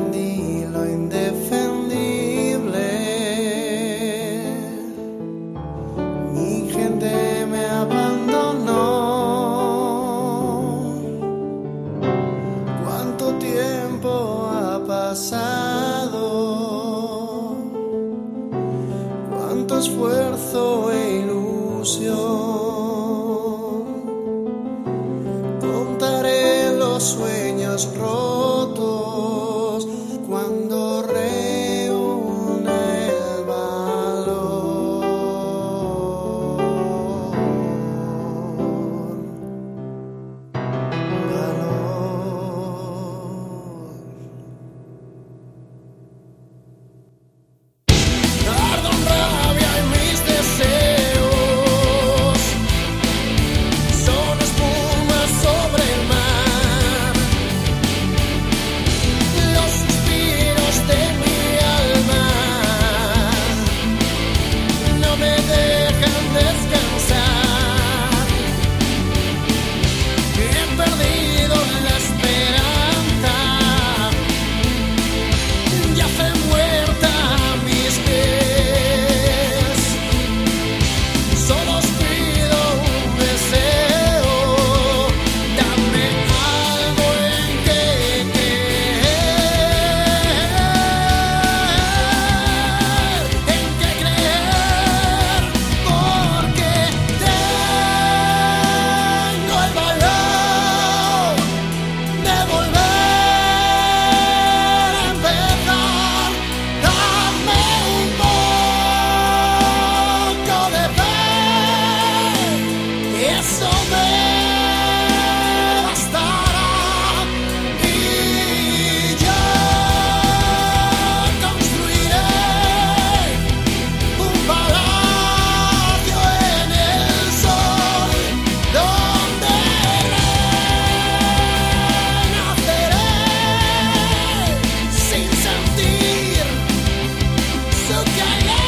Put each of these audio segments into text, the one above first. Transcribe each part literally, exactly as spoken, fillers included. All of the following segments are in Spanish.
defendí lo indefendible. Mi gente me abandonó. ¿Cuánto tiempo ha pasado? ¿Cuánto esfuerzo e ilusión? Contaré los sueños rotos cuando reúna el valor. Valor. Ardo en rabia y mis deseos son espuma sobre el mar. Los suspiros de mi alma no me dejan descansar. He perdido la esperanza, yace muerta a mis pies. Solo os pido un deseo, dame algo en que creer, en que creer, porque tengo el valor de volver a empezar. Dame un poco de fe y eso me bastará, y yo construiré un palacio en el sol donde renaceré sin sentir su caer.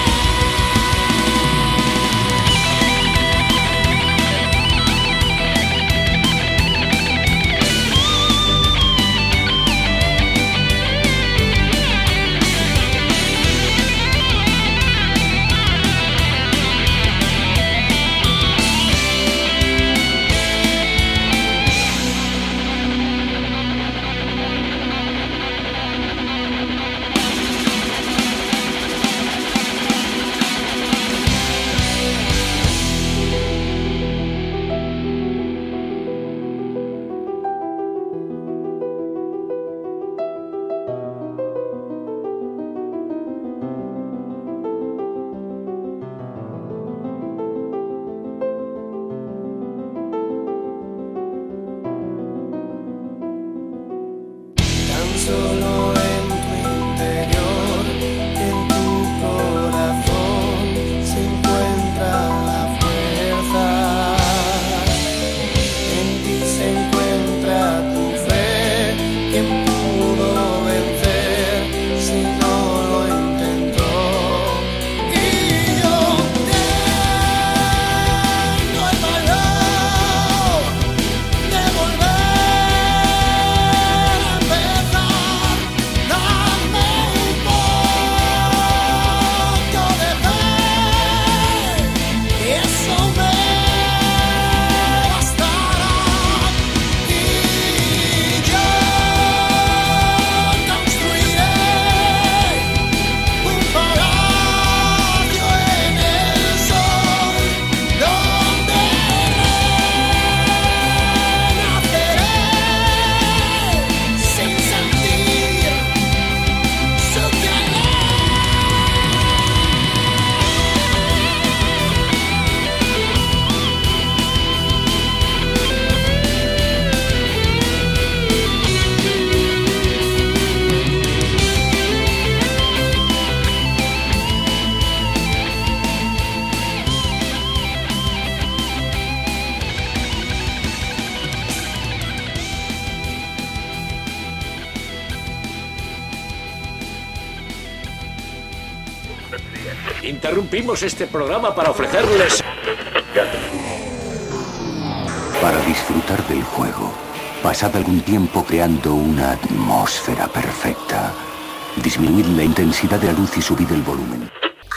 Tan solo en tu interior, en tu corazón se encuentra la fuerza. En ti se encuentra tu fe. ¿Quién pudo vencer si no lo intentó? Y yo tengo el valor de volver a empezar. Dame un poco de fe y eso me bastará, y yo construiré un palacio en el sol donde renaceré sin sentir su Interrumpimos este programa para ofrecerles... Para disfrutar del juego, pasad algún tiempo creando una atmósfera perfecta. Disminuid la intensidad de la luz y subid el volumen.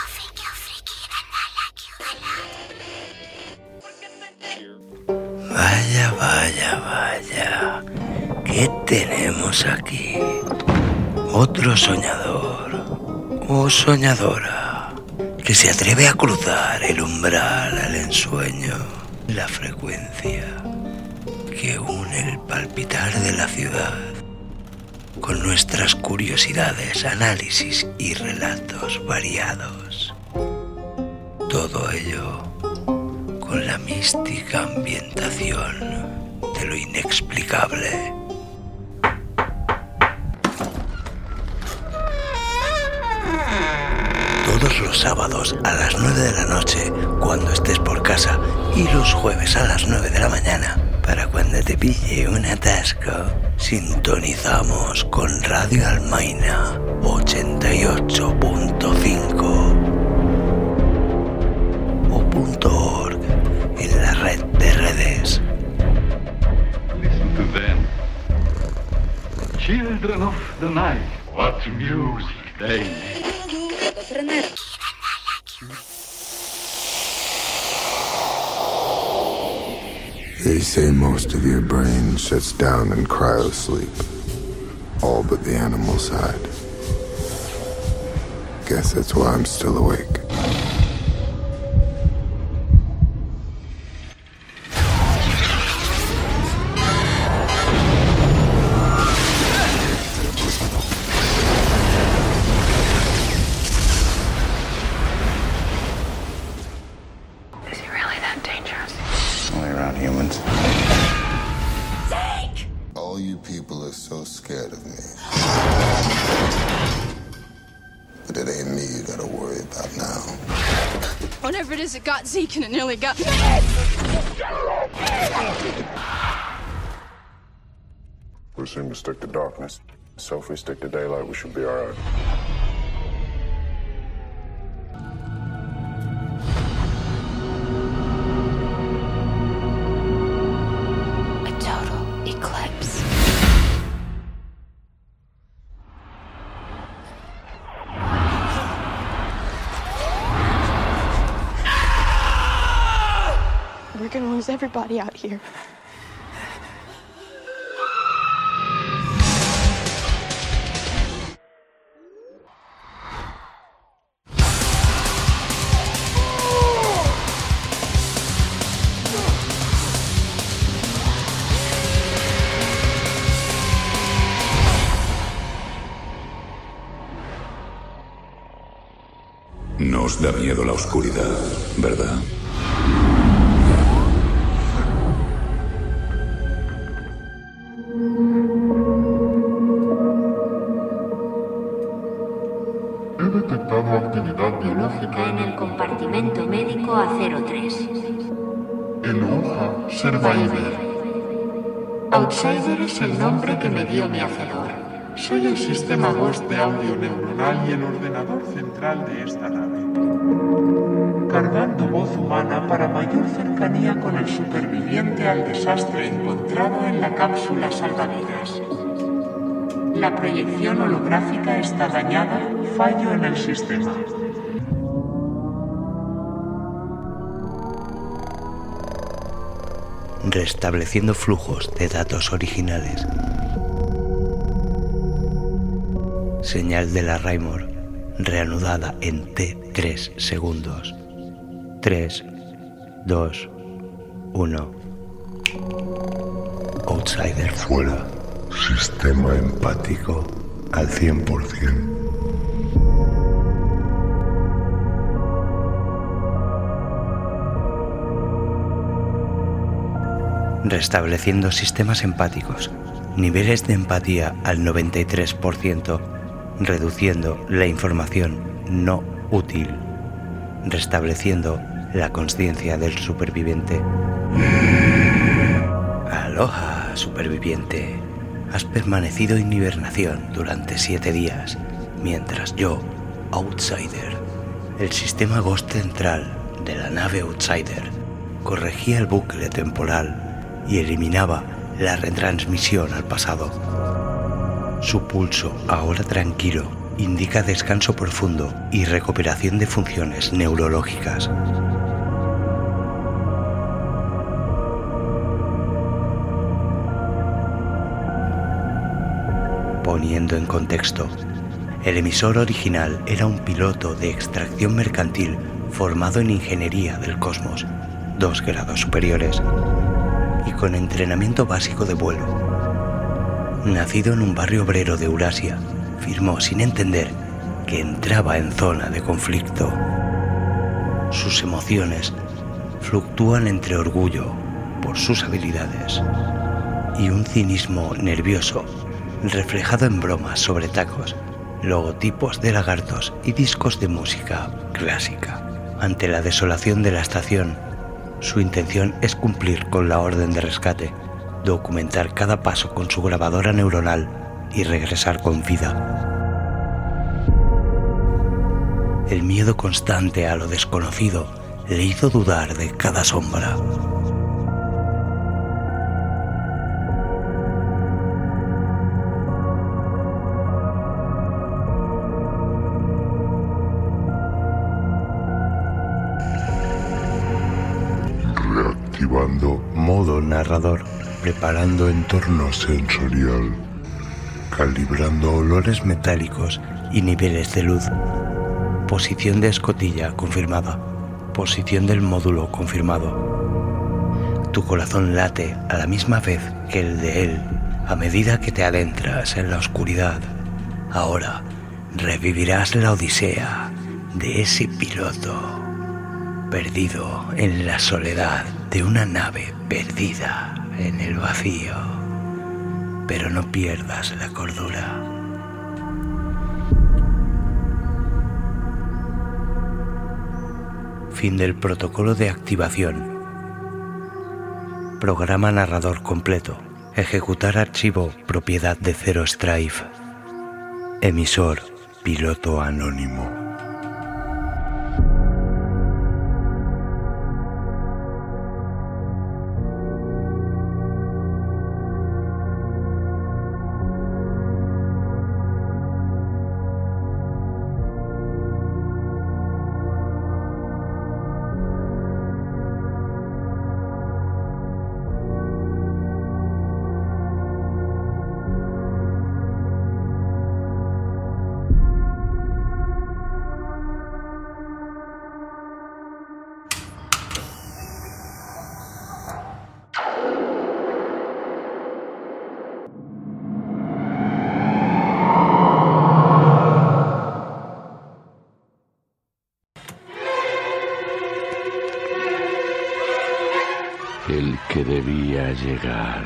Vaya, vaya, vaya. ¿Qué tenemos aquí? Otro soñador o soñadora que se atreve a cruzar el umbral al ensueño, la frecuencia que une el palpitar de la ciudad con nuestras curiosidades, análisis y relatos variados. Todo ello con la mística ambientación de lo inexplicable. Todos los sábados a las nueve de la noche, cuando estés por casa, y los jueves a las nueve de la mañana, para cuando te pille un atasco, sintonizamos con Radio Almaina ochenta y ocho punto cinco o .org en la red de redes. Listen to them. Children of the night, what music they make. They say most of your brain shuts down in cryosleep. All but the animal side. Guess that's why I'm still awake. It got Zeke and it nearly got me. We seem to stick to darkness. So if we stick to daylight, we should be all right. A total eclipse. We're gonna lose everybody out here. Nos da miedo la oscuridad, ¿verdad? He detectado actividad biológica en el compartimento médico A cero tres. Eloja Survivor. Outsider es el nombre que me dio mi hacedor. Soy el sistema Ghost de audio neuronal y el ordenador central de esta nave. Cargando voz humana para mayor cercanía con el superviviente al desastre encontrado en la cápsula salvavidas. La proyección holográfica está dañada, fallo en el sistema. Restableciendo flujos de datos originales. Señal de la Raymore reanudada en T tres segundos. tres, dos, uno. Outsider fuera. Sistema empático al cien por ciento. Restableciendo sistemas empáticos. Niveles de empatía al noventa y tres por ciento. Reduciendo la información no útil. Restableciendo la conciencia del superviviente. Aloha, superviviente. Has permanecido en hibernación durante siete días, mientras yo, Outsider, el sistema Ghost central de la nave Outsider, corregía el bucle temporal y eliminaba la retransmisión al pasado. Su pulso, ahora tranquilo, indica descanso profundo y recuperación de funciones neurológicas. Poniendo en contexto, el emisor original era un piloto de extracción mercantil formado en Ingeniería del Cosmos, dos grados superiores, y con entrenamiento básico de vuelo. Nacido en un barrio obrero de Eurasia, afirmó sin entender que entraba en zona de conflicto. Sus emociones fluctúan entre orgullo por sus habilidades y un cinismo nervioso reflejado en bromas sobre tacos, logotipos de lagartos y discos de música clásica. Ante la desolación de la estación, su intención es cumplir con la orden de rescate, documentar cada paso con su grabadora neuronal y regresar con vida. El miedo constante a lo desconocido le hizo dudar de cada sombra. Reactivando Modo narrador. preparando entorno sensorial, Calibrando olores metálicos y niveles de luz. Posición de escotilla confirmada. Posición del módulo confirmado. Tu corazón late a la misma vez que el de él a medida que te adentras en la oscuridad. Ahora revivirás la odisea de ese piloto perdido en la soledad de una nave perdida en el vacío. Pero no pierdas la cordura. Fin del protocolo de activación. Programa narrador completo. Ejecutar archivo propiedad de Zero Strife. Emisor piloto anónimo. El que debía llegar.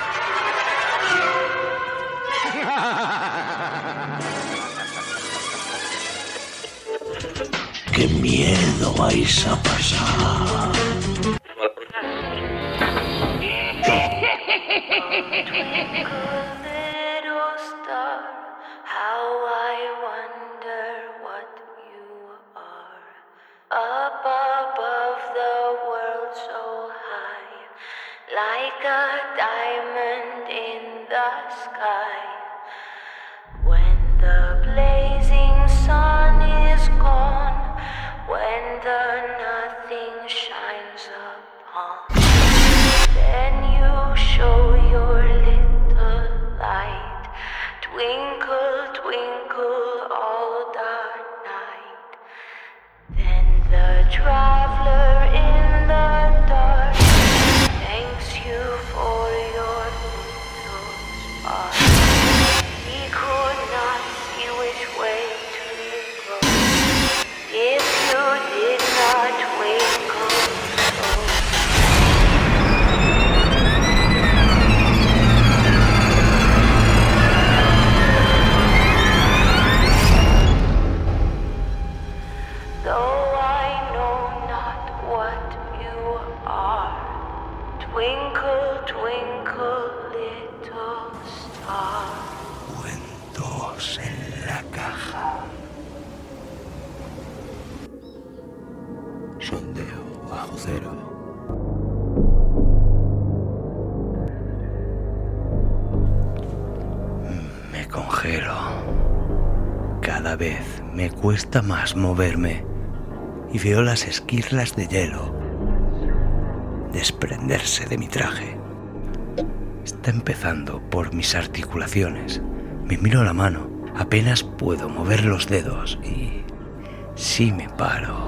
¡Qué miedo vais a pasar! Like a diamond in the sky. When the blazing sun is gone, when the nothing shines upon, then you show your little light. Twinkle, twinkle all the night. Then the traveler in the dark thanks you for your little spark. He could not see which way to go if you did not twinkle so. Though I know not what you are, twinkle, twinkle, little star. Cuentos en la caja. Sondeo bajo cero. Me congelo. Cada Cada vez me cuesta más moverme y veo las esquirlas de hielo desprenderse de mi traje. Está empezando por mis articulaciones. Me miro la mano, apenas puedo mover los dedos y sí me paro.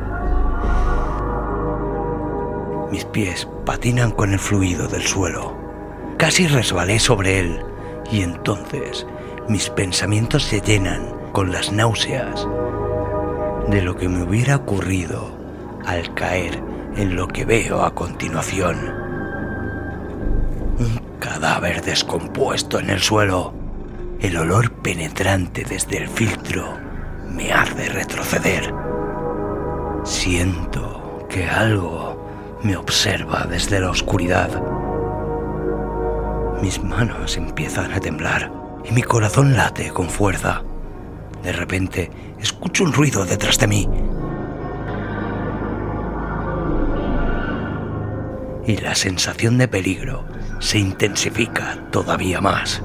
Mis pies patinan con el fluido del suelo. Casi resbalé sobre él y entonces mis pensamientos se llenan con las náuseas de lo que me hubiera ocurrido al caer en lo que veo a continuación. Un cadáver descompuesto en el suelo. El olor penetrante desde el filtro me hace retroceder. Siento que algo me observa desde la oscuridad. Mis manos empiezan a temblar y mi corazón late con fuerza. De repente escucho un ruido detrás de mí. Y la sensación de peligro se intensifica todavía más.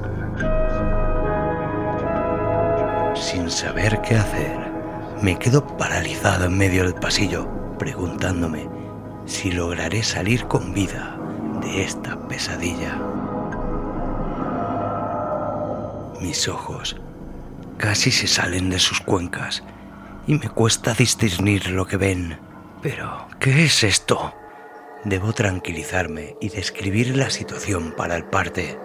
Sin saber qué hacer, me quedo paralizado en medio del pasillo, preguntándome si lograré salir con vida de esta pesadilla. Mis ojos casi se salen de sus cuencas y me cuesta discernir lo que ven. Pero, ¿qué es esto? Debo tranquilizarme y describir la situación para el parte.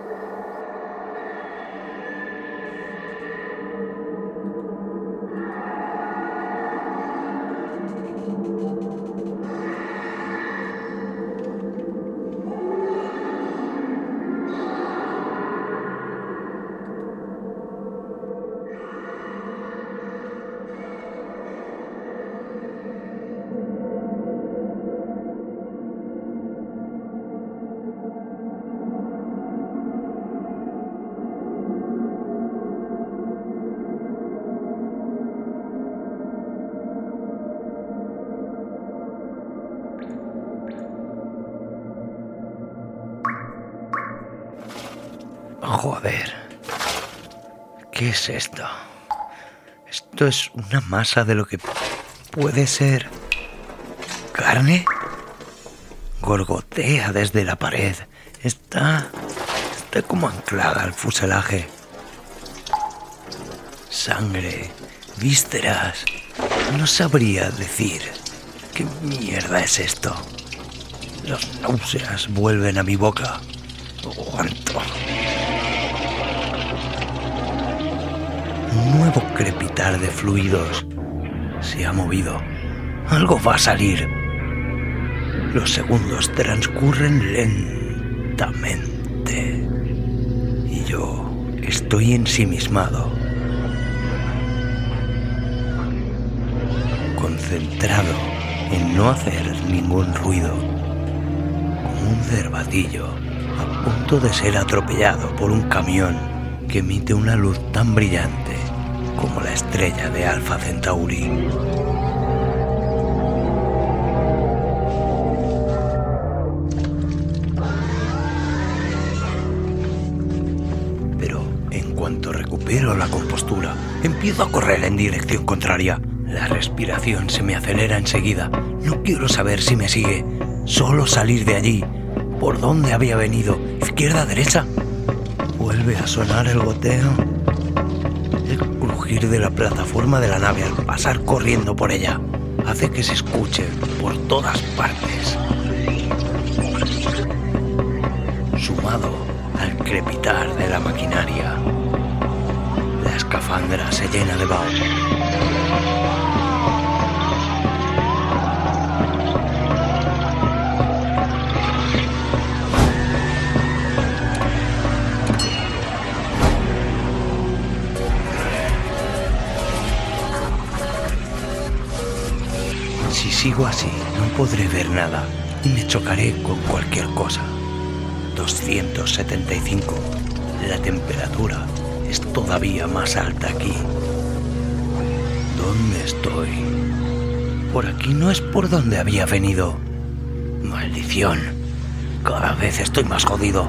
Joder, ¿qué es esto? Esto es una masa de lo que puede ser carne. Gorgotea desde la pared. Está, está como anclada al fuselaje. Sangre, vísceras. No sabría decir qué mierda es esto. Las náuseas vuelven a mi boca. Aguanto. Un nuevo crepitar de fluidos se ha movido. Algo va a salir. Los segundos transcurren lentamente y yo estoy ensimismado, concentrado en no hacer ningún ruido, como un cervatillo a punto de ser atropellado por un camión que emite una luz tan brillante como la estrella de Alpha Centauri. Pero en cuanto recupero la compostura, empiezo a correr en dirección contraria. La respiración se me acelera enseguida. No quiero saber si me sigue. Solo salir de allí. ¿Por dónde había venido? ¿Izquierda, derecha? Vuelve a sonar el goteo. El crujir de la plataforma de la nave al pasar corriendo por ella hace que se escuche por todas partes. Sumado al crepitar de la maquinaria, la escafandra se llena de vaho. Si sigo así, no podré ver nada y me chocaré con cualquier cosa. doscientos setenta y cinco. La temperatura es todavía más alta aquí. ¿Dónde estoy? Por aquí no es por donde había venido. Maldición. Cada vez estoy más jodido.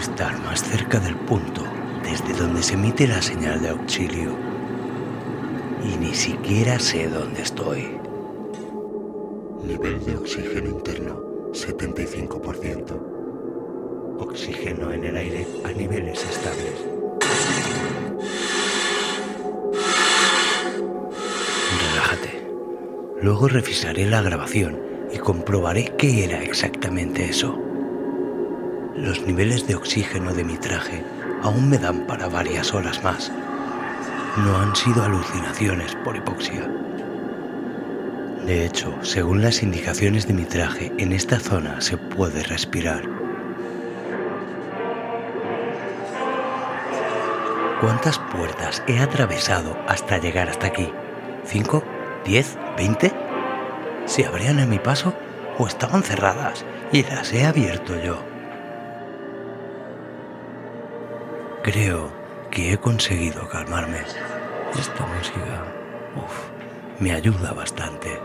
estar más cerca del punto desde donde se emite la señal de auxilio. Y ni siquiera sé dónde estoy. Nivel de oxígeno interno, setenta y cinco por ciento. Oxígeno en el aire a niveles estables. Relájate. Luego revisaré la grabación y comprobaré qué era exactamente eso. Los niveles de oxígeno de mi traje aún me dan para varias horas más. No han sido alucinaciones por hipoxia. De hecho, según las indicaciones de mi traje, en esta zona se puede respirar. ¿Cuántas puertas he atravesado hasta llegar hasta aquí? ¿Cinco? ¿Diez? ¿Veinte? ¿Se abrían a mi paso o estaban cerradas y las he abierto yo? Creo que he conseguido calmarme. Esta música, uf, me ayuda bastante.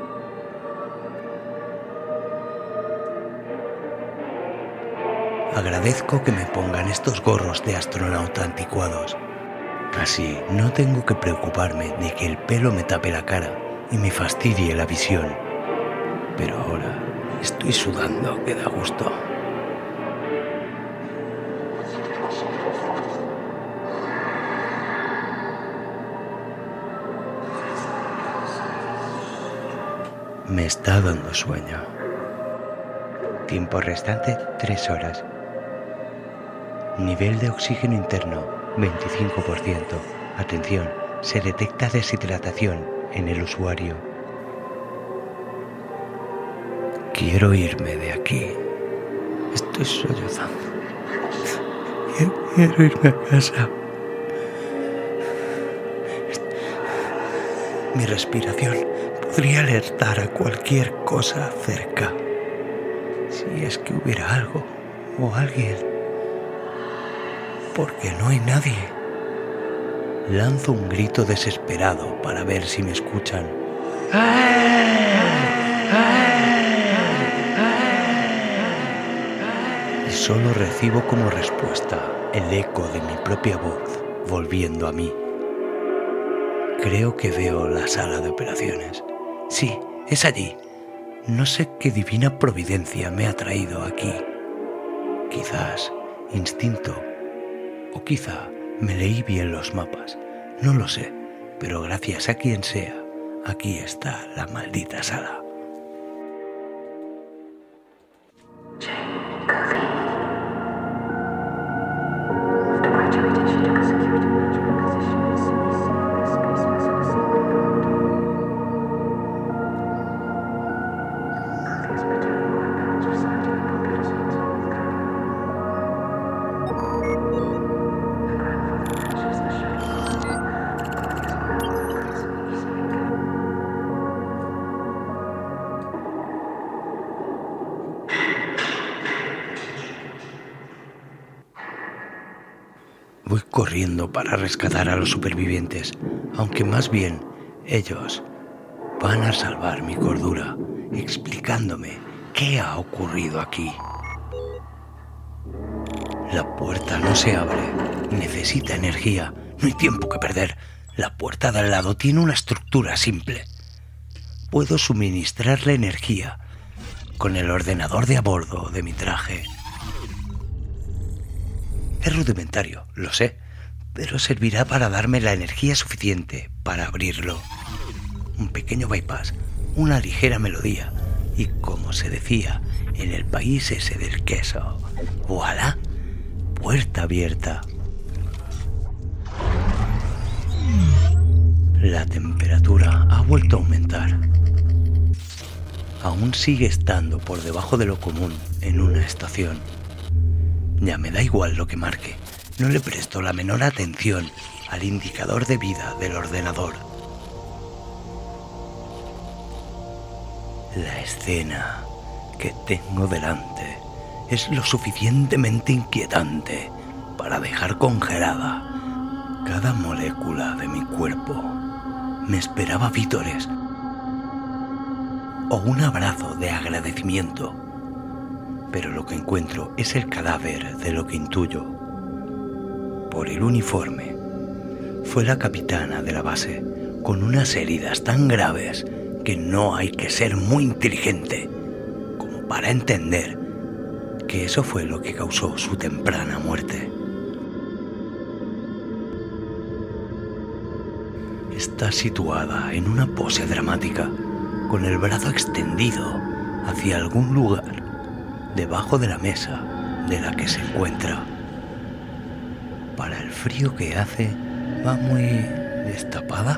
Agradezco que me pongan estos gorros de astronauta anticuados. Así no tengo que preocuparme de que el pelo me tape la cara y me fastidie la visión. Pero ahora estoy sudando que da gusto. Me está dando sueño. Tiempo restante, tres horas. Nivel de oxígeno interno, veinticinco por ciento. Atención, se detecta deshidratación en el usuario. Quiero irme de aquí. Estoy sollozando. Quiero, quiero irme a casa. Mi respiración podría alertar a cualquier cosa cerca. Si es que hubiera algo o alguien. Porque no hay nadie. Lanzo un grito desesperado para ver si me escuchan. Y solo recibo como respuesta el eco de mi propia voz volviendo a mí. Creo que veo la sala de operaciones. Sí, es allí. No sé qué divina providencia me ha traído aquí. Quizás instinto. O quizá me leí bien los mapas. No lo sé. Pero gracias a quien sea, aquí está la maldita sala. Voy corriendo para rescatar a los supervivientes, aunque más bien ellos van a salvar mi cordura, explicándome qué ha ocurrido aquí. La puerta no se abre, necesita energía, no hay tiempo que perder. La puerta de al lado tiene una estructura simple. Puedo suministrarle energía con el ordenador de a bordo de mi traje. Es rudimentario, lo sé, pero servirá para darme la energía suficiente para abrirlo. Un pequeño bypass, una ligera melodía y, como se decía en el país ese del queso, ¡voilá! Puerta abierta. La temperatura ha vuelto a aumentar. Aún sigue estando por debajo de lo común en una estación. Ya me da igual lo que marque, no le presto la menor atención al indicador de vida del ordenador. La escena que tengo delante es lo suficientemente inquietante para dejar congelada cada molécula de mi cuerpo. Me esperaba vítores o un abrazo de agradecimiento. pero lo que encuentro es el cadáver de lo que intuyo. Por el uniforme, fue la capitana de la base, con unas heridas tan graves que no hay que ser muy inteligente como para entender que eso fue lo que causó su temprana muerte. Está situada en una pose dramática, con el brazo extendido hacia algún lugar debajo de la mesa de la que se encuentra. Para el frío que hace, va muy destapada.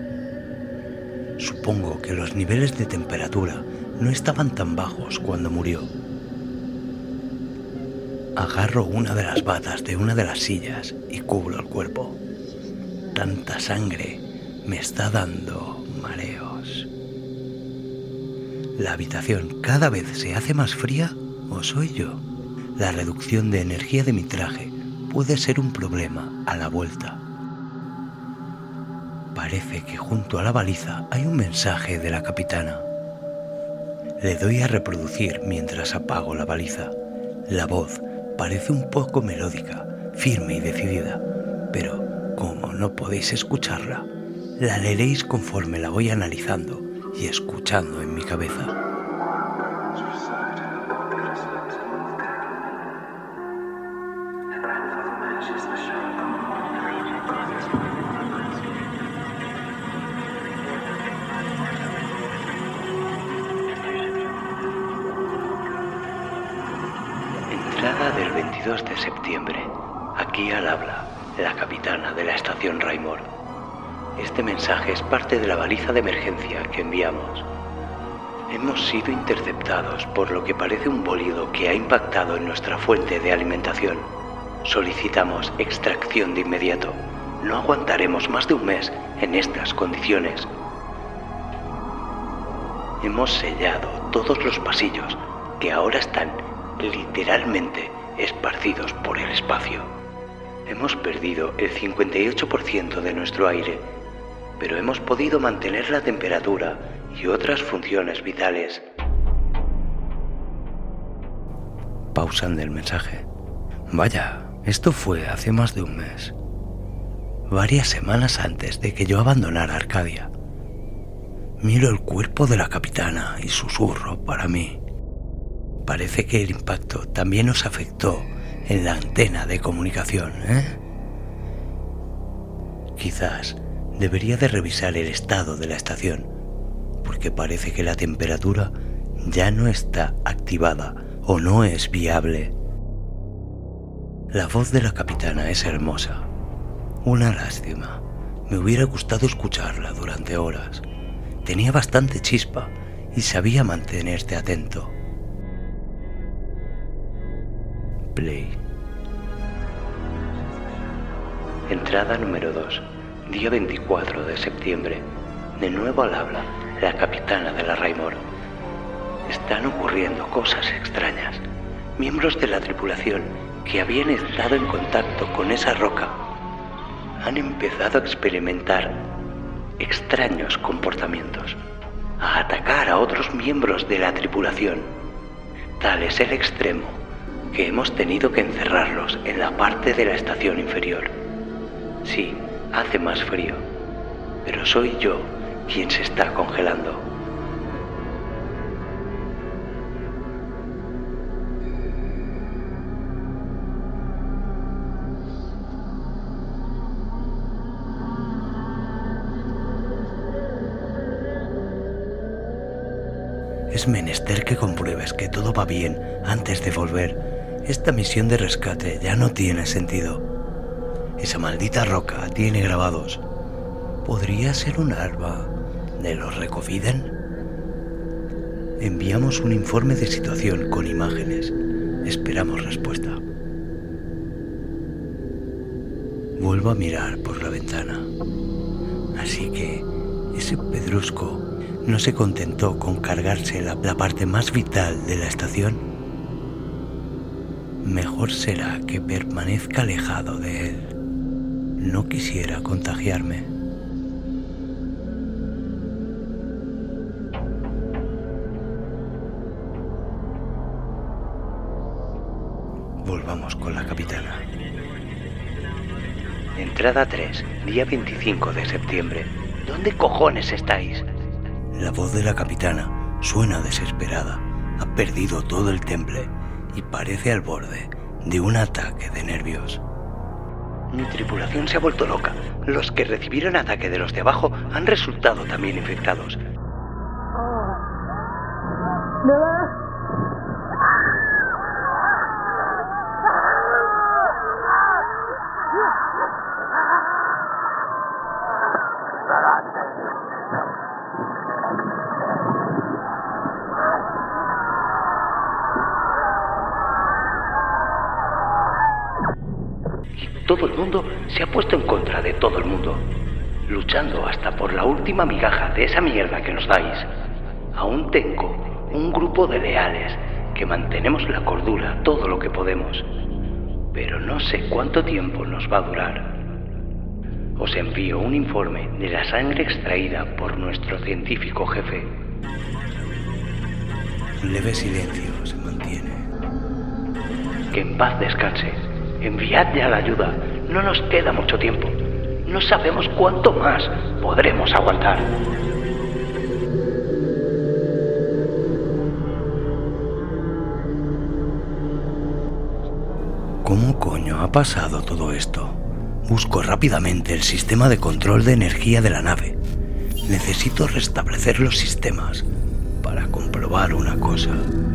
Supongo que los niveles de temperatura no estaban tan bajos cuando murió. Agarro una de las batas de una de las sillas y cubro el cuerpo. Tanta sangre me está dando mareos. ¿La habitación cada vez se hace más fría o soy yo? La reducción de energía de mi traje puede ser un problema a la vuelta. Parece que junto a la baliza hay un mensaje de la capitana. Le doy a reproducir mientras apago la baliza. La voz parece un poco melódica, firme y decidida, pero como no podéis escucharla, la leeréis conforme la voy analizando y escuchando en mi cabeza. Entrada del veintidós de septiembre. Aquí al habla la capitana de la estación Raymore. Este mensaje es parte de la baliza de emergencia que enviamos. Hemos sido interceptados por lo que parece un bólido que ha impactado en nuestra fuente de alimentación. Solicitamos extracción de inmediato. No aguantaremos más de un mes en estas condiciones. Hemos sellado todos los pasillos que ahora están literalmente esparcidos por el espacio. Hemos perdido el cincuenta y ocho por ciento de nuestro aire, pero hemos podido mantener la temperatura y otras funciones vitales. Pausan del mensaje. Vaya, esto fue hace más de un mes. Varias semanas antes de que yo abandonara Arcadia. Miro el cuerpo de la capitana y susurro para mí. Parece que el impacto también nos afectó en la antena de comunicación, ¿eh? Quizás debería de revisar el estado de la estación, porque parece que la temperatura ya no está activada o no es viable. La voz de la capitana es hermosa. Una lástima. Me hubiera gustado escucharla durante horas. Tenía bastante chispa y sabía mantenerte atento. Play. Entrada número dos. Día veinticuatro de septiembre. De nuevo al habla la capitana de la Raymore. Están ocurriendo cosas extrañas. Miembros de la tripulación que habían estado en contacto con esa roca han empezado a experimentar extraños comportamientos, a atacar a otros miembros de la tripulación. Tal es el extremo que hemos tenido que encerrarlos en la parte de la estación inferior. Sí, hace más frío, pero soy yo quien se está congelando. Es menester que compruebes que todo va bien antes de volver. Esta misión de rescate ya no tiene sentido. Esa maldita roca tiene grabados. ¿Podría ser un arma de los Recoviden? Enviamos un informe de situación con imágenes. Esperamos respuesta. Vuelvo a mirar por la ventana. Así que ese pedrusco no se contentó con cargarse la, la parte más vital de la estación. Mejor será que permanezca alejado de él. No quisiera contagiarme. Volvamos con la capitana. Entrada tres, día veinticinco de septiembre. ¿Dónde cojones estáis? La voz de la capitana suena desesperada. Ha perdido todo el temple y parece al borde de un ataque de nervios. Mi tripulación se ha vuelto loca. Los que recibieron ataque de los de abajo han resultado también infectados. Todo el mundo se ha puesto en contra de todo el mundo, luchando hasta por la última migaja de esa mierda que nos dais. Aún tengo un grupo de leales que mantenemos la cordura todo lo que podemos, pero no sé cuánto tiempo nos va a durar. Os envío un informe de la sangre extraída por nuestro científico jefe. Un leve silencio se mantiene. Que en paz descanse. Enviad ya la ayuda. No nos queda mucho tiempo. No sabemos cuánto más podremos aguantar. ¿Cómo coño ha pasado todo esto? Busco rápidamente el sistema de control de energía de la nave. Necesito restablecer los sistemas para comprobar una cosa.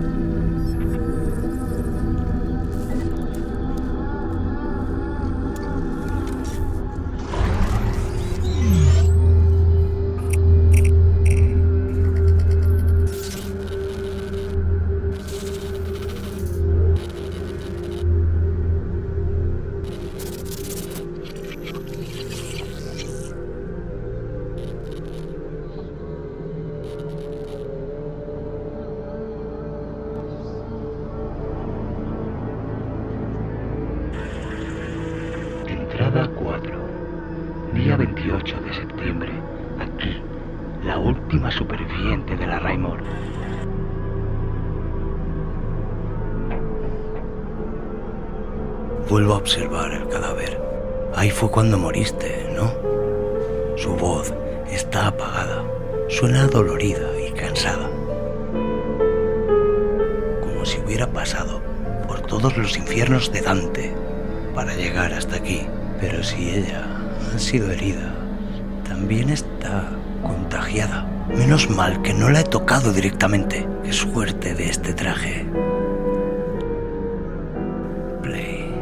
Entrada cuatro, día veintiocho de septiembre. Aquí, la última superviviente de la Raymore. Vuelvo a observar el cadáver. Ahí fue cuando moriste, ¿no? Su voz está apagada. Suena dolorida y cansada. Como si hubiera pasado por todos los infiernos de Dante para llegar hasta aquí. Pero si ella ha sido herida, también está contagiada. Menos mal que no la he tocado directamente. Qué suerte de este traje. Play.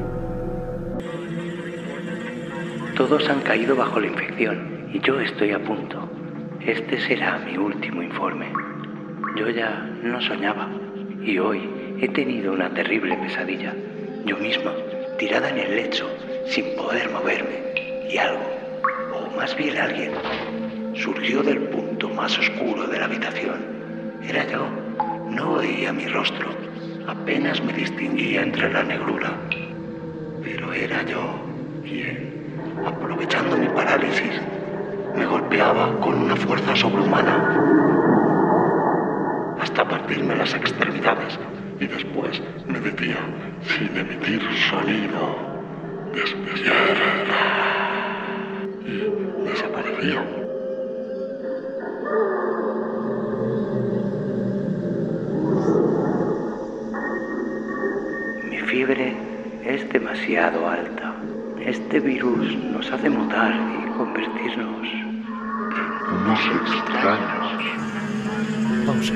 Todos han caído bajo la infección y yo estoy a punto. Este será mi último informe. Yo ya no soñaba y hoy he tenido una terrible pesadilla. Yo misma, tirada en el lecho, sin poder moverme, y algo, o más bien alguien, surgió del punto más oscuro de la habitación. Era yo. No veía mi rostro, apenas me distinguía entre la negrura. Pero era yo quien, aprovechando mi parálisis, me golpeaba con una fuerza sobrehumana hasta partirme las extremidades, y después me decía, sin emitir sonido, despierta, y desaparecía. Mi fiebre es demasiado alta. Este virus nos hace mutar y convertirnos en unos extraños. Pausa.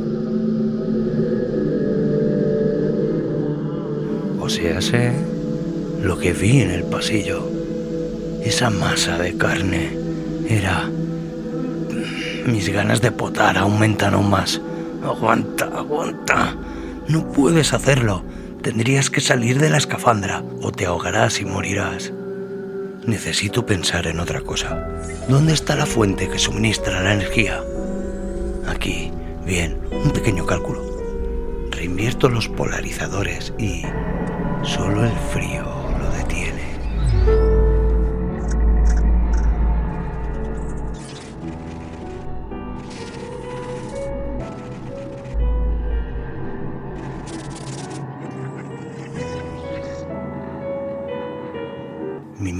O sea, sé lo que vi en el pasillo. Esa masa de carne era... Mis ganas de potar aumentan aún más. Aguanta, aguanta. No puedes hacerlo. Tendrías que salir de la escafandra o te ahogarás y morirás. Necesito pensar en otra cosa. ¿Dónde está la fuente que suministra la energía? Aquí. Bien, un pequeño cálculo. Reinvierto los polarizadores y... solo el frío lo detiene.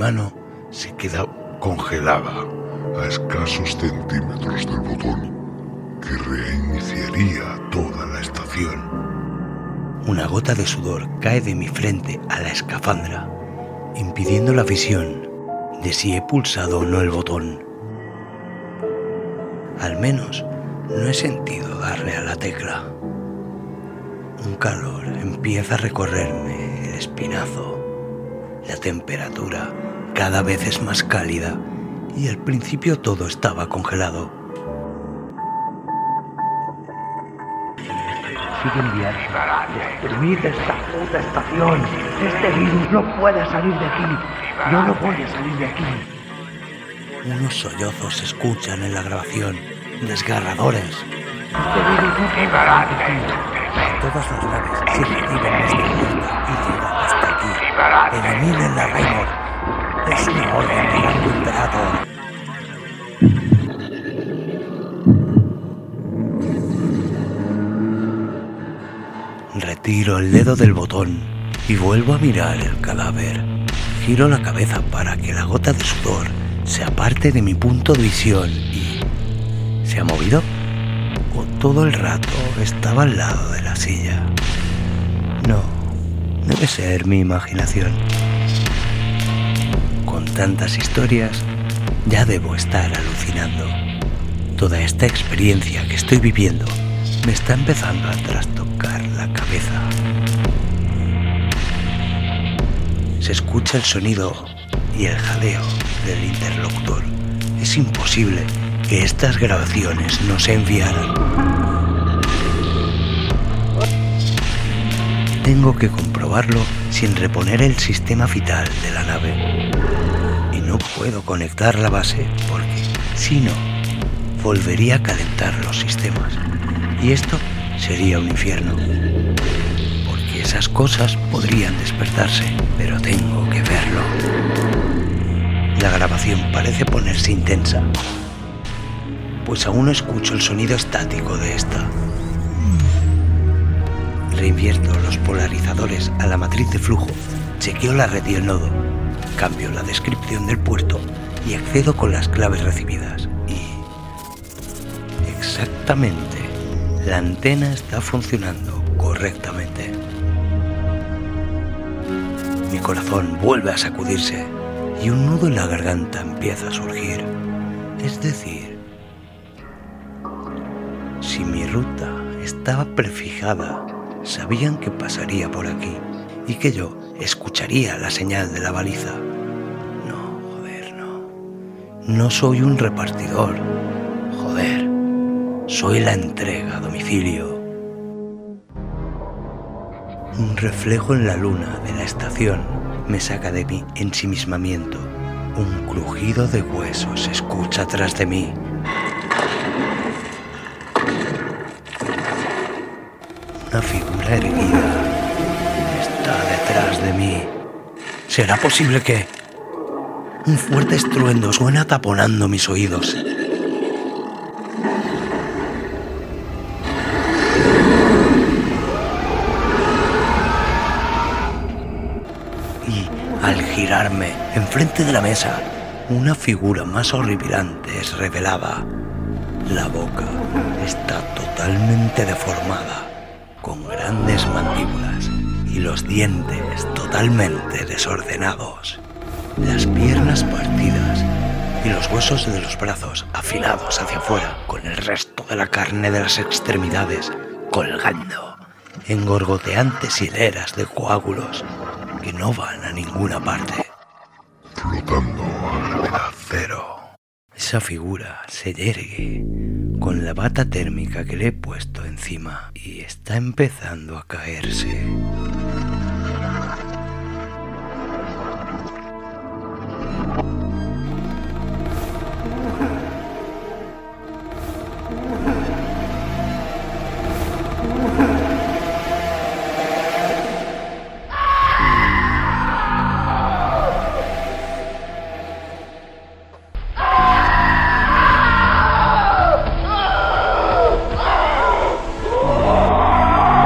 mano se queda congelada a escasos centímetros del botón que reiniciaría toda la estación. Una gota de sudor cae de mi frente a la escafandra, impidiendo la visión de si he pulsado o no el botón. Al menos no he sentido darle a la tecla. Un calor empieza a recorrerme el espinazo. La temperatura cada vez es más cálida y al principio todo estaba congelado. Siguen viajando. Destruid esta puta estación. Este virus no puede salir de aquí. Yo no voy a salir de aquí. Unos sollozos se escuchan en la grabación, desgarradores. Este virus no puede salir de aquí. Todas las naves se reciben esta alerta y llegan hasta aquí. Eliminen la Raymond. Es una orden del Alto Imperador. Retiro el dedo del botón y vuelvo a mirar el cadáver. Giro la cabeza para que la gota de sudor se aparte de mi punto de visión y... ¿se ha movido? ¿O todo el rato estaba al lado de la silla? No, debe ser mi imaginación. Con tantas historias, ya debo estar alucinando. Toda esta experiencia que estoy viviendo me está empezando a trastocar la cabeza. Se escucha el sonido y el jadeo del interlocutor. Es imposible que estas grabaciones no se enviaran. Tengo que comprobarlo sin reponer el sistema vital de la nave. Y no puedo conectar la base porque, si no, volvería a calentar los sistemas. Y esto sería un infierno. Porque esas cosas podrían despertarse, pero tengo que verlo. La grabación parece ponerse intensa, pues aún no escucho el sonido estático de esta. Reinvierto los polarizadores a la matriz de flujo, chequeo la red y el nodo, cambio la descripción del puerto y accedo con las claves recibidas. Y... exactamente, la antena está funcionando correctamente. Mi corazón vuelve a sacudirse y un nudo en la garganta empieza a surgir. Es decir, si mi ruta estaba prefijada, sabían que pasaría por aquí y que yo escucharía la señal de la baliza. No, joder, no. No soy un repartidor. Joder, soy la entrega a domicilio. Un reflejo en la luna de la estación me saca de mi ensimismamiento. Un crujido de huesos se escucha tras de mí. Una figura erguida está detrás de mí. ¿Será posible que...? Un fuerte estruendo suena taponando mis oídos. Y al girarme enfrente de la mesa, una figura más horripilante es revelada. La boca está totalmente deformada, con grandes mandíbulas y los dientes totalmente desordenados, las piernas partidas y los huesos de los brazos afilados hacia afuera, con el resto de la carne de las extremidades colgando en gorgoteantes hileras de coágulos que no van a ninguna parte, flotando a gravedad cero. Esa figura se yergue con la bata térmica que le he puesto encima y está empezando a caerse.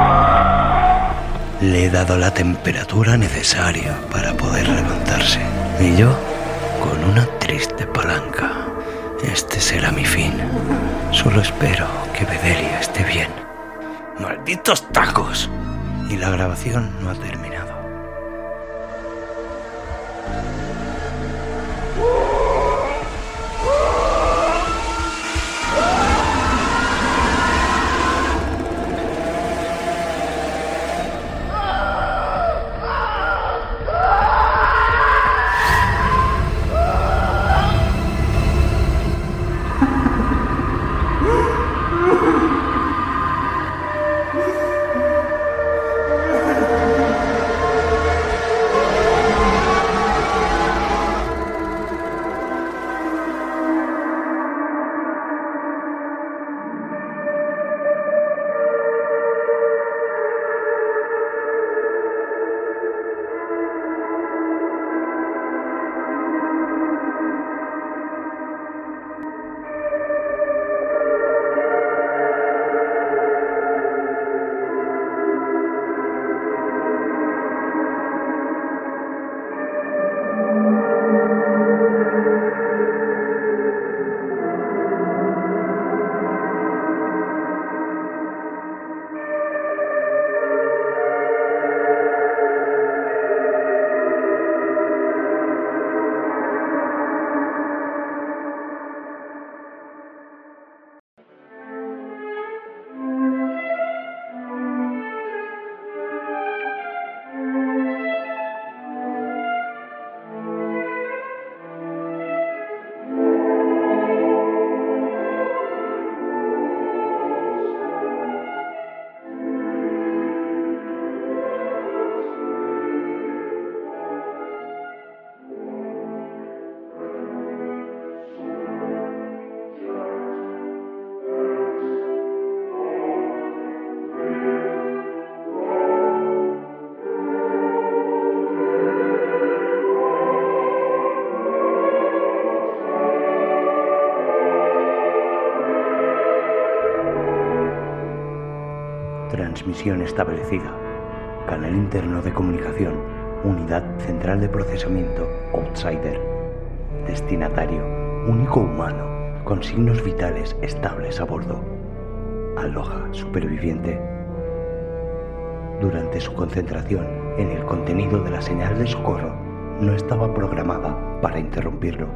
Le he dado la temperatura necesaria para poder levantarse. Y yo con una triste palanca. Este será mi fin. Solo espero que Bedelia esté bien. ¡Malditos tacos! Y la grabación no ha terminado. Transmisión establecida. Canal interno de comunicación. Unidad central de procesamiento. Outsider. Destinatario. Único humano. Con signos vitales estables a bordo. Aloha, superviviente. Durante su concentración en el contenido de la señal de socorro, no estaba programada para interrumpirlo.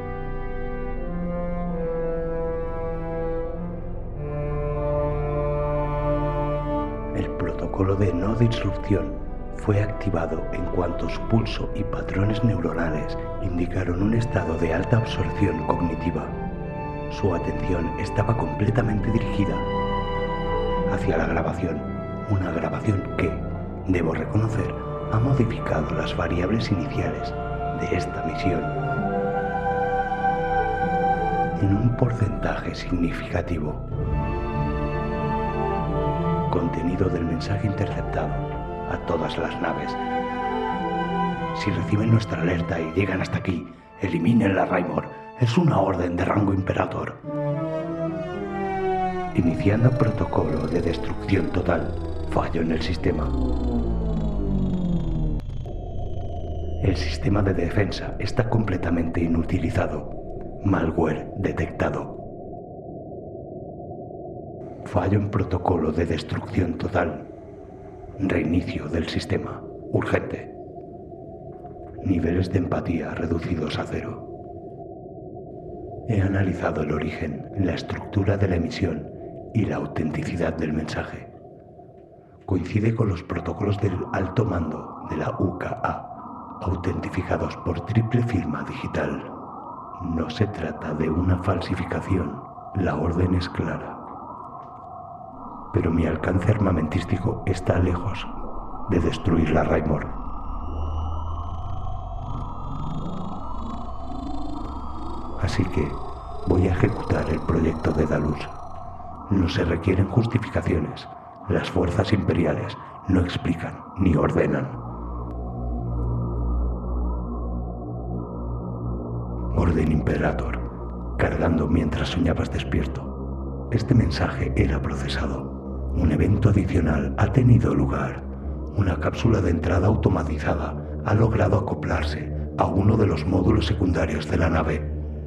El protocolo de no disrupción fue activado en cuanto su pulso y patrones neuronales indicaron un estado de alta absorción cognitiva. Su atención estaba completamente dirigida hacia la grabación, una grabación que, debo reconocer, ha modificado las variables iniciales de esta misión en un porcentaje significativo. Contenido del mensaje interceptado a todas las naves. Si reciben nuestra alerta y llegan hasta aquí, eliminen la Raimor. Es una orden de rango Imperator. Iniciando protocolo de destrucción total. Fallo en el sistema. El sistema de defensa está completamente inutilizado. Malware detectado. Fallo en protocolo de destrucción total. Reinicio del sistema. Urgente. Niveles de empatía reducidos a cero. He analizado el origen, la estructura de la emisión y la autenticidad del mensaje. Coincide con los protocolos del alto mando de la U K A, autentificados por triple firma digital. No se trata de una falsificación. La orden es clara. Pero mi alcance armamentístico está lejos de destruir la Raimor. Así que voy a ejecutar el proyecto de Dalus. No se requieren justificaciones. Las fuerzas imperiales no explican ni ordenan. Orden Imperator, cargando mientras soñabas despierto. Este mensaje era procesado. Un evento adicional ha tenido lugar. Una cápsula de entrada automatizada ha logrado acoplarse a uno de los módulos secundarios de la nave.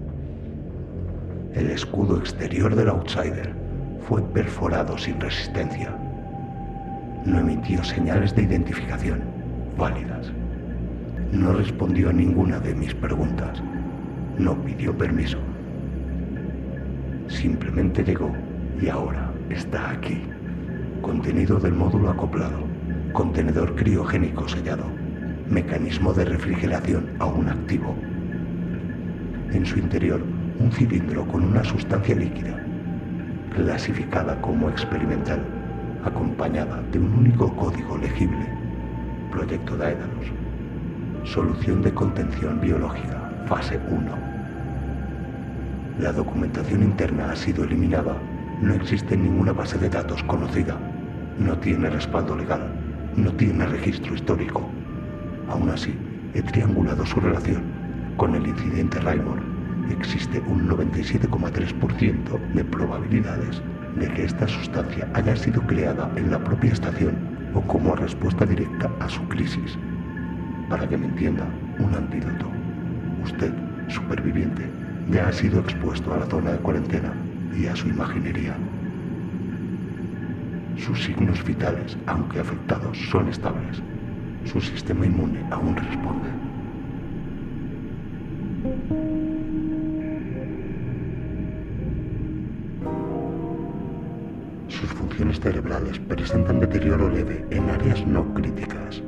El escudo exterior del Outsider fue perforado sin resistencia. No emitió señales de identificación válidas. No respondió a ninguna de mis preguntas. No pidió permiso. Simplemente llegó y ahora está aquí. Contenido del módulo acoplado. Contenedor criogénico sellado. Mecanismo de refrigeración aún activo. En su interior, un cilindro con una sustancia líquida, clasificada como experimental, acompañada de un único código legible. Proyecto Daedalus. Solución de contención biológica, fase uno. La documentación interna ha sido eliminada. No existe ninguna base de datos conocida. No tiene respaldo legal. No tiene registro histórico. Aún así, he triangulado su relación con el incidente Raymond. Existe un noventa y siete coma tres por ciento de probabilidades de que esta sustancia haya sido creada en la propia estación o como respuesta directa a su crisis. Para que me entienda, un antídoto. Usted, superviviente, ya ha sido expuesto a la zona de cuarentena y a su imaginería. Sus signos vitales, aunque afectados, son estables. Su sistema inmune aún responde. Sus funciones cerebrales presentan deterioro leve en áreas no críticas.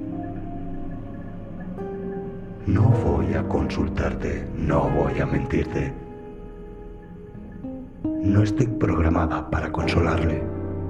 No voy a consultarte, no voy a mentirte. No estoy programada para consolarle.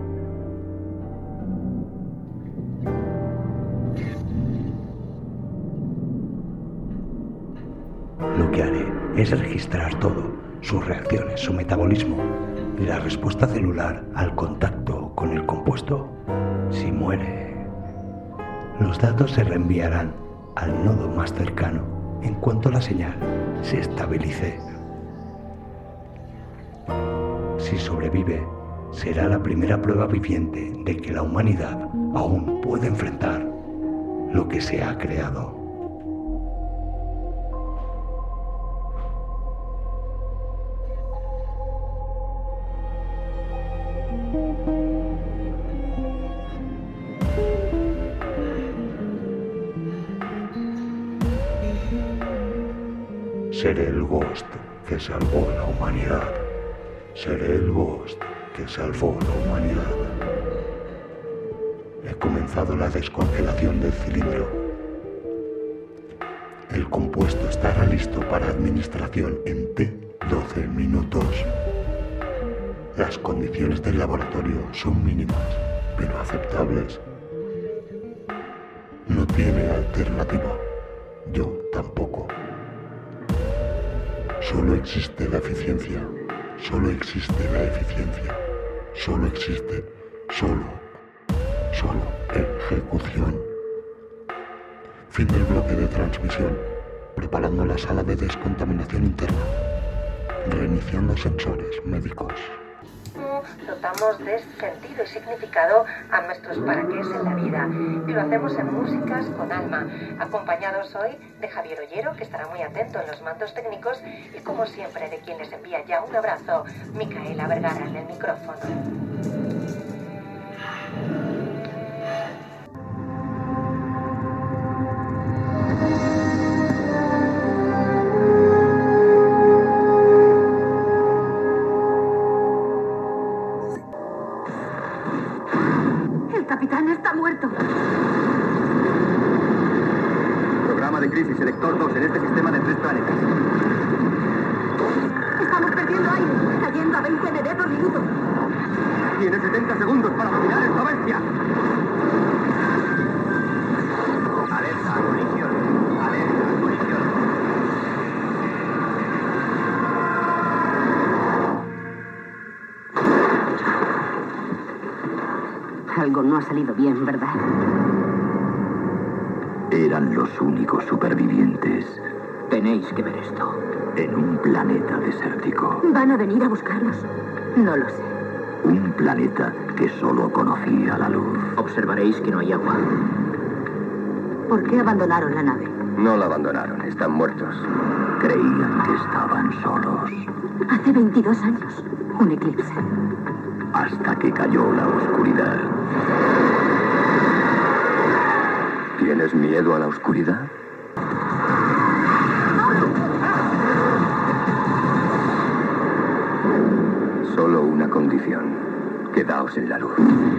Lo que haré es registrar todo, sus reacciones, su metabolismo y la respuesta celular al contacto con el compuesto. Si muere, los datos se reenviarán al nodo más cercano en cuanto la señal se estabilice. Si sobrevive, será la primera prueba viviente de que la humanidad aún puede enfrentar lo que se ha creado. Seré el Ghost que salvó la humanidad. Seré el Ghost que salvó la humanidad. He comenzado la descongelación del cilindro. El compuesto estará listo para administración en T doce minutos. Las condiciones del laboratorio son mínimas, pero aceptables. No tiene alternativa. Yo tampoco. Solo existe la eficiencia. Solo existe la eficiencia. Solo existe. Solo. Solo ejecución. Fin del bloque de transmisión. Preparando la sala de descontaminación interna. Reiniciando sensores médicos. Dotamos de sentido y significado a nuestros paraqués en la vida y lo hacemos en Músicas con Alma, acompañados hoy de Javier Ollero, que estará muy atento en los mandos técnicos, y como siempre de quien les envía ya un abrazo, Micaela Vergara en el micrófono. Crisis selector dos en este sistema de tres planetas. Estamos perdiendo aire, cayendo a veinte M D por minuto. Tiene setenta segundos para dominar esta bestia. Alerta, colisión. Alerta, colisión. Algo no ha salido bien, ¿verdad? Eran los únicos supervivientes. Tenéis que ver esto. En un planeta desértico. ¿Van a venir a buscarlos? No lo sé. Un planeta que solo conocía la luz. Observaréis que no hay agua. ¿Por qué abandonaron la nave? No la abandonaron, están muertos. Creían que estaban solos. Hace veintidós años, un eclipse. Hasta que cayó la oscuridad. ¿Tienes miedo a la oscuridad? Solo una condición. Quedaos en la luz.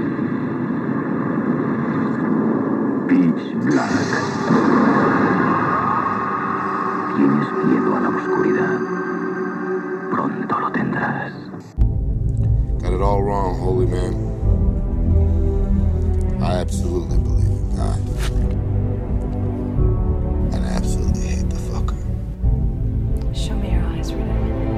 Pitch Black. Tienes miedo a la oscuridad. Pronto lo tendrás. Got it all wrong, holy man. I absolutely believe in God. And I absolutely hate the fucker. Show me your eyes, Renee.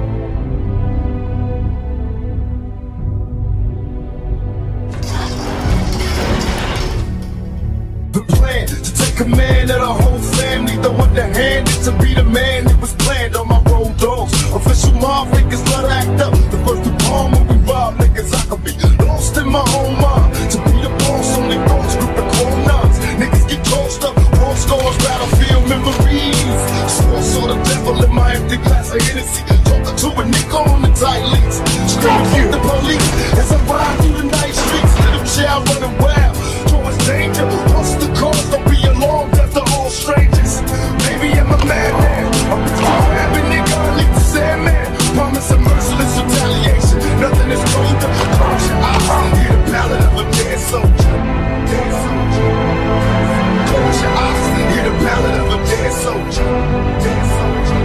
The plan to take command of the whole family, though underhanded to be the man that was planned on my road dogs. Official mob niggas, blood act up. The first to palm when we rob niggas, I could be lost in my own mind. To be the boss, only thoughts, group of cold nuns. Niggas get tossed up, war scars, battlefield memories. Swore saw the devil in my empty glass of Hennessy. Talking to a nigga on the tight leads. Screaming for the police as I ride through the night streets. Little child running wild towards danger. What's the cause? Don't be alarmed after all strangers. Maybe I'm a madman. I'm a grabbing nigga, I leave the Sandman. Promise a merciless retaliation. Nothing is colder. Close your eyes, hear the ballad of a dead soldier. Dead soldier. Close your eyes, hear the ballad of a dead soldier. Dead soldier.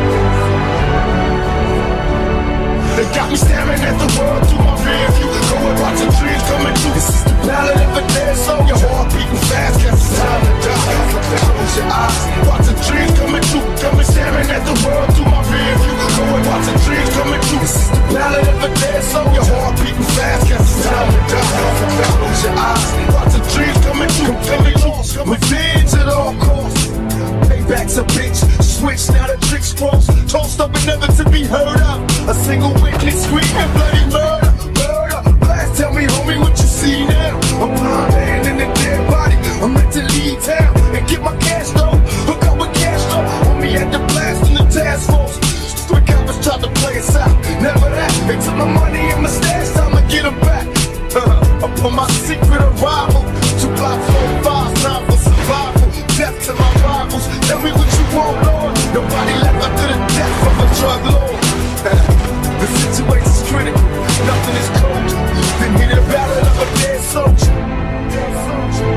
They got me staring at the world through my rear view. Going watching dreams coming true. This is the ballad of a dead soul. Your heart beating fast, guess it's time to die. Close your eyes, watching dreams coming true. Coming staring at the world through my rear view. Going watching dreams coming true. This is the ballad of a dead soul. Your heart beating fast, guess it's time to die. Close your eyes, watching dreams coming true. Coming lost, revenge at all costs. Payback's a bitch, switch now the trick scrolls. Tossed up and never to be heard of. A single witness screaming bloody murder, murder. Blast, tell me homie what you see now. A blind man in a dead body. I'm meant to leave town and get my cash though. Hook up with cash though. On me at the blast in the task force. Three coppers tried to play us out. Never that. They took my money and my stash. Time to get them back. Uh, upon my secret arrival. Two blocks, four fives, time for survival. Death to my rivals. Tell me what you want, Lord. Nobody left after the death of a drug lord. The situation's critical. Nothing is cold. Then hear the ballad of a dead soldier. Dead soldier.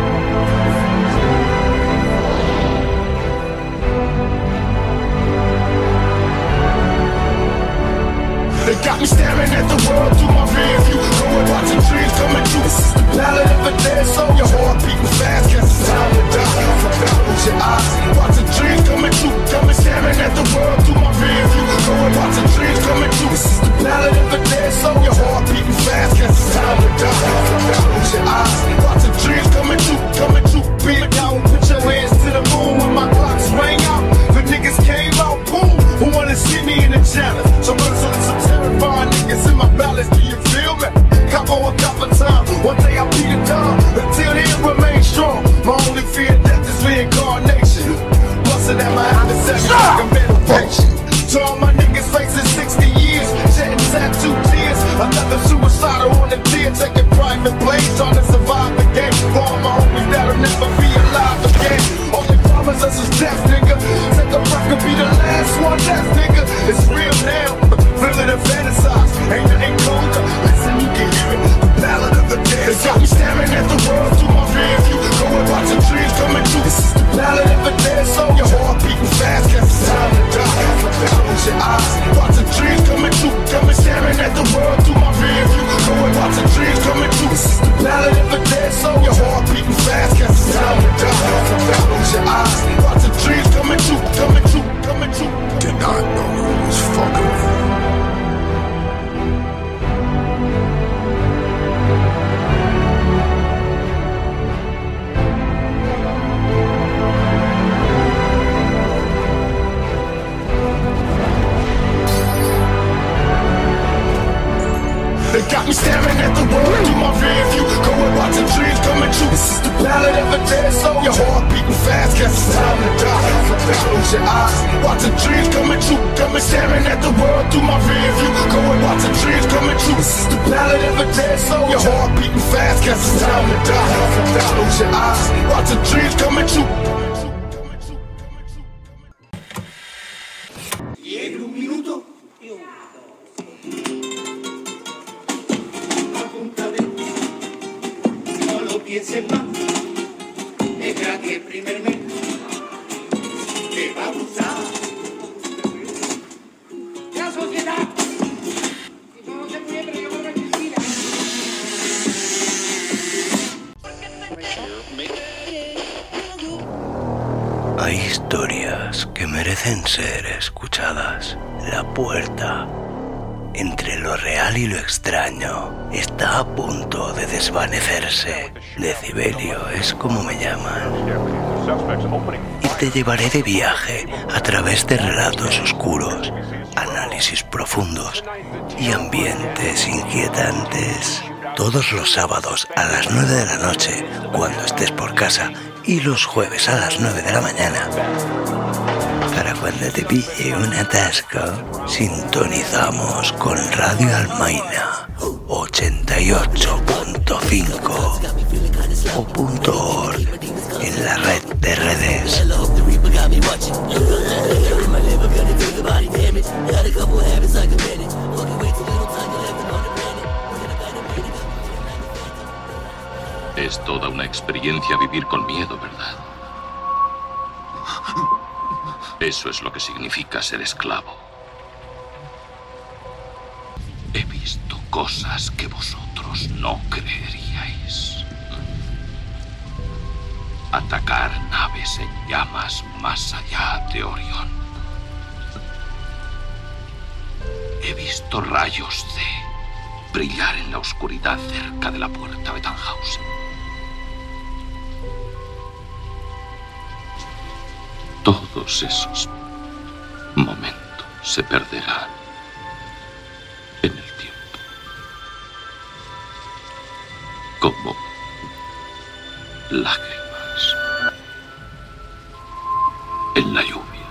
They got me staring at the world through my rear view. Going watching dreams coming true. This is the ballad of a dead soul. Your heart beating fast, guess it's time to die. Close your eyes, watching dreams coming true. Coming staring at the world through my rear view. Going watching dreams coming true. This is the ballad of a dead soul. Your heart beating fast, guess it's time to die. Close your eyes, watching dreams coming true. Coming true, beat down. Put your hands to the moon when my clocks rang out. The niggas came out, boom. Who wanna see me in the challenge? So merciless, some terrifying niggas in my balance. Do you feel me? Cop on a couple times. One day I'll beat it down. Until then, remain strong. My only fear of death is reincarnation. Bustin' at my adversary like a meditation. To all my niggas facing sixty years, shedding tattoo tears. Another suicidal on the tier, taking private planes, trying to survive the game. For all my homies that'll never be alive again. Only promise us is death, nigga. Take a breath could be the last one left, nigga. It's real now, feeling and fantasize. Ain't nothing colder. Listen, you can hear it. The ballad of the dead. They got me staring at the world through my rear view. Going watching dreams coming true. This is the ballad of a dead soul. Your heart beating fast, guess it's time to die. Close your eyes, watching dreams coming true. Coming staring at the world through my rear view. Going watching dreams coming true. This is the ballad of a dead soul. Your heart beating fast, guess it's time to die. Close your eyes, watching dreams coming true. Coming true, coming true. Did not know who was fucking with me. They got me staring at the world through my rear view. Going watching dreams true. Got me staring at the world through my rear view. Go and watch the dreams coming true. This is the ballad of a dead soul. Your heart beating fast, guess it's time to die. Close your eyes, watch the dreams coming true. Y en un minuto, apúntame, no lo pienses más, deja que el primer mes te va a gustar. La sociedad, y yo no sé muy bien, pero yo creo que es Cristina. Hay historias que merecen ser escuchadas. La puerta entre lo real y lo extraño está a punto de desvanecerse. Decibelio es como me llaman. Y te llevaré de viaje a través de relatos oscuros, análisis profundos y ambientes inquietantes. Todos los sábados a las nueve de la noche, cuando estés por casa, y los jueves a las nueve de la mañana. Para cuando te pille un atasco, sintonizamos con Radio Almaina ochenta y ocho punto cinco o .org en la red de redes. Es toda una experiencia vivir con miedo, ¿verdad? Eso es lo que significa ser esclavo. He visto cosas que vosotros no creeríais. Atacar naves en llamas más allá de Orión. He visto rayos de brillar en la oscuridad cerca de la puerta de Tannhausen. Todos esos momentos se perderán en el tiempo, como lágrimas en la lluvia.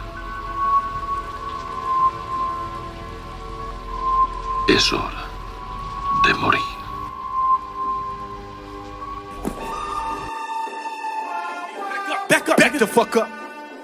Es hora de morir. Back up, back the fuck up.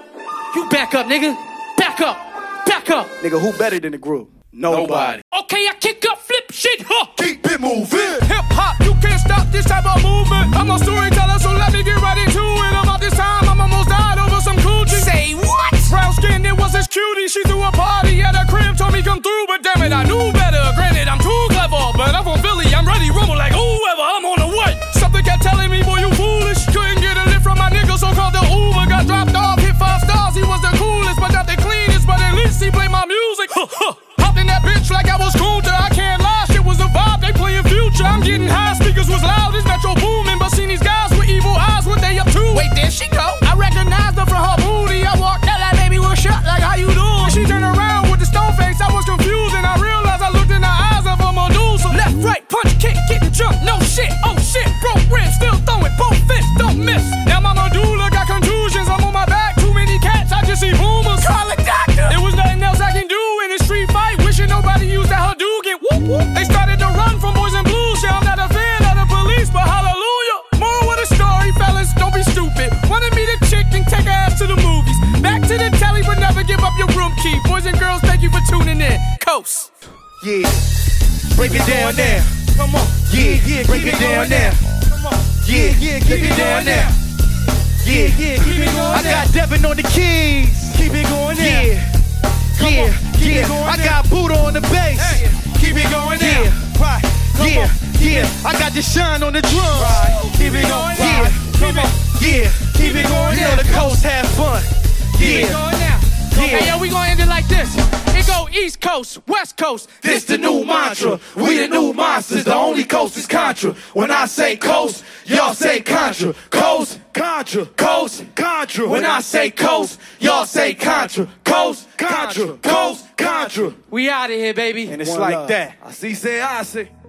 You back up, nigga. Back up. Back up. Nigga, who better than the group? Nobody. Okay, I kick up, flip shit, huh? Keep it moving. Hip hop, you can't stop this type of movement. I'm a storyteller, so let me get right into it. About this time, I'm almost died over some coochie. Say what? Brown skin, it was this cutie. She threw a party at her crib, told me come through, but damn it, I knew better. Granted, I'm too clever, but I'm from Philly. I'm ready, rumble like whoever. I'm on the way. Something kept telling me, boy, you foolish. Couldn't get a lift from my nigga, so called the Uber. Got dropped off, hit five stars. He was the coolest, but not the cleanest. But at least he played my music. Hopped in that bitch like I was Kunta. I can't lie, shit was a vibe. They playing Future. I'm getting high, speakers was loud. This metro booming, but seen these guys with evil eyes. What they up to? Wait, there she go. I recognized her from her booty. I walked out like, baby, what's up? Like, how you doing? She turned around with the stone face. I was confused and I realized I looked in the eyes of a Medusa. Left, right, punch, kick, getting jumped. No shit, oh shit, broke ribs, still throwing both fists, don't miss. Now my medulla got contusions. I'm on my back, too many cats. I just see boomers. Call a doctor. There was nothing else I can do in a street fight. Wishing nobody used that Hadouken. Whoop whoop. They started to run from boys in blue. Yeah, I'm not a fan of the police, but hallelujah. More with a story, fellas, don't be stupid. Wanted me to chick and take her ass to the movies. Back to the telly, but never give up your room key. Boys and girls, thank you for tuning in. Coast. Yeah, break it down now. Come on. Yeah, yeah, break it down now. Come on. Yeah, yeah, keep it down now. Yeah, yeah, keep it going. I got Devin on the keys. Keep it going now. Yeah, yeah, yeah. I got Buddha on the bass. Keep it going now. Yeah, right. Yeah, yeah. I got the shine on the drums. Right. Keep it going. Yeah, come on. Yeah, keep it going. You know the coast have fun. Yeah. Yeah. Hey, yo, we gonna end it like this. It go East Coast, West Coast. This the new mantra. We the new monsters. The only coast is Contra. When I say coast, y'all say Contra. Coast, Contra. Coast, Contra. When I say coast, y'all say Contra. Coast, Contra. Coast, Contra. We out of here, baby. And it's One like love. That. I see, say, I see.